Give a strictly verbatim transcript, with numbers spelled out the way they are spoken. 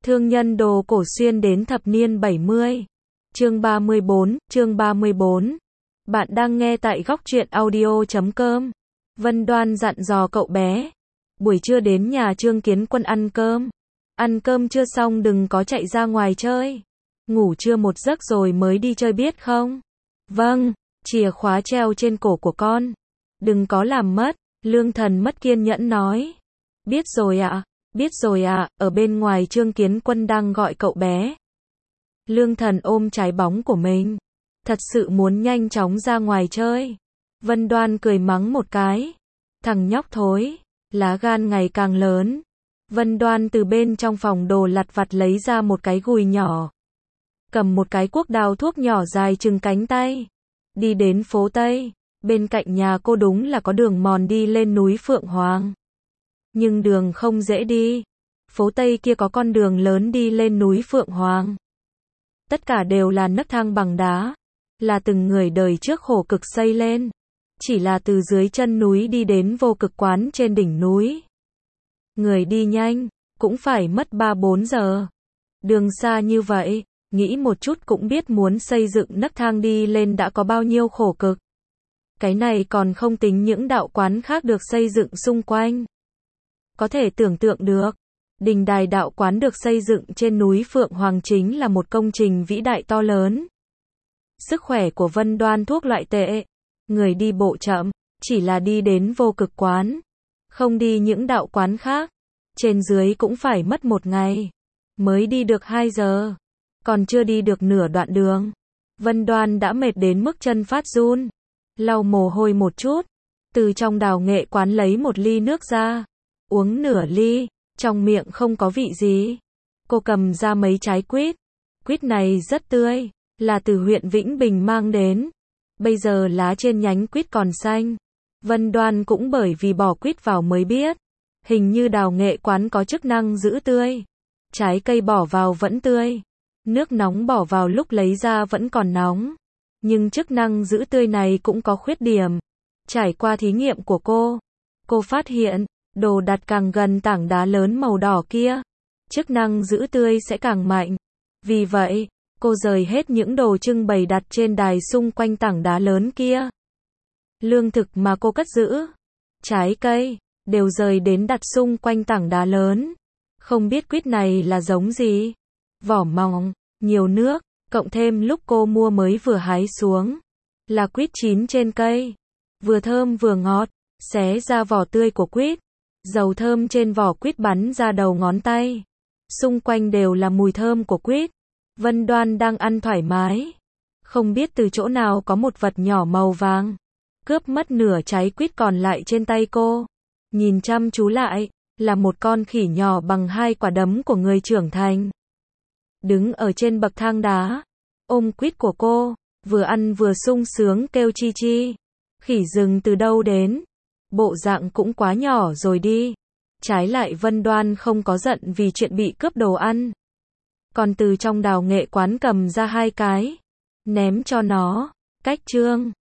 Thương nhân đồ cổ xuyên đến thập niên bảy mươi. Chương ba mươi bốn, chương ba mươi bốn. Bạn đang nghe tại góc truyện audio chấm com. Vân Đoan dặn dò cậu bé. Buổi trưa đến nhà Trương Kiến Quân ăn cơm. Ăn cơm chưa xong đừng có chạy ra ngoài chơi. Ngủ trưa một giấc rồi mới đi chơi biết không? Vâng, chìa khóa treo trên cổ của con. Đừng có làm mất, Lương Thần mất kiên nhẫn nói. Biết rồi ạ, biết rồi ạ, ở bên ngoài Trương Kiến Quân đang gọi cậu bé. Lương Thần ôm trái bóng của mình. Thật sự muốn nhanh chóng ra ngoài chơi. Vân Đoan cười mắng một cái. Thằng nhóc thối, lá gan ngày càng lớn. Vân Đoan từ bên trong phòng đồ lặt vặt lấy ra một cái gùi nhỏ. Cầm một cái cuốc đào thuốc nhỏ dài chừng cánh tay. Đi đến phố Tây. Bên cạnh nhà cô đúng là có đường mòn đi lên núi Phượng Hoàng. Nhưng đường không dễ đi. Phố Tây kia có con đường lớn đi lên núi Phượng Hoàng. Tất cả đều là nấc thang bằng đá. Là từng người đời trước khổ cực xây lên. Chỉ là từ dưới chân núi đi đến vô cực quán trên đỉnh núi. Người đi nhanh, cũng phải mất ba bốn giờ. Đường xa như vậy, nghĩ một chút cũng biết muốn xây dựng nấc thang đi lên đã có bao nhiêu khổ cực. Cái này còn không tính những đạo quán khác được xây dựng xung quanh. Có thể tưởng tượng được, đình đài đạo quán được xây dựng trên núi Phượng Hoàng chính là một công trình vĩ đại to lớn. Sức khỏe của Vân Đoan thuốc loại tệ, người đi bộ chậm, chỉ là đi đến vô cực quán, không đi những đạo quán khác, trên dưới cũng phải mất một ngày, mới đi được hai giờ, còn chưa đi được nửa đoạn đường. Vân Đoan đã mệt đến mức chân phát run, lau mồ hôi một chút, từ trong đào nghệ quán lấy một ly nước ra, uống nửa ly, trong miệng không có vị gì. Cô cầm ra mấy trái quýt, quýt này rất tươi, là từ huyện Vĩnh Bình mang đến. Bây giờ lá trên nhánh quýt còn xanh. Vân Đoan cũng bởi vì bỏ quýt vào mới biết. Hình như đào nghệ quán có chức năng giữ tươi. Trái cây bỏ vào vẫn tươi. Nước nóng bỏ vào lúc lấy ra vẫn còn nóng. Nhưng chức năng giữ tươi này cũng có khuyết điểm. Trải qua thí nghiệm của cô, cô phát hiện, đồ đặt càng gần tảng đá lớn màu đỏ kia, chức năng giữ tươi sẽ càng mạnh. Vì vậy, cô rời hết những đồ trưng bày đặt trên đài xung quanh tảng đá lớn kia. Lương thực mà cô cất giữ, trái cây, đều rời đến đặt xung quanh tảng đá lớn. Không biết quýt này là giống gì? Vỏ mỏng, nhiều nước, cộng thêm lúc cô mua mới vừa hái xuống. Là quýt chín trên cây. Vừa thơm vừa ngọt, xé ra vỏ tươi của quýt. Dầu thơm trên vỏ quýt bắn ra đầu ngón tay. Xung quanh đều là mùi thơm của quýt. Vân Đoan đang ăn thoải mái. Không biết từ chỗ nào có một vật nhỏ màu vàng. Cướp mất nửa trái quýt còn lại trên tay cô. Nhìn chăm chú lại, là một con khỉ nhỏ bằng hai quả đấm của người trưởng thành. Đứng ở trên bậc thang đá, ôm quýt của cô, vừa ăn vừa sung sướng kêu chi chi. Khỉ rừng từ đâu đến? Bộ dạng cũng quá nhỏ rồi đi. Trái lại Vân Đoan không có giận vì chuyện bị cướp đồ ăn. Còn từ trong đào nghệ quán cầm ra hai cái, ném cho nó. Cách Trương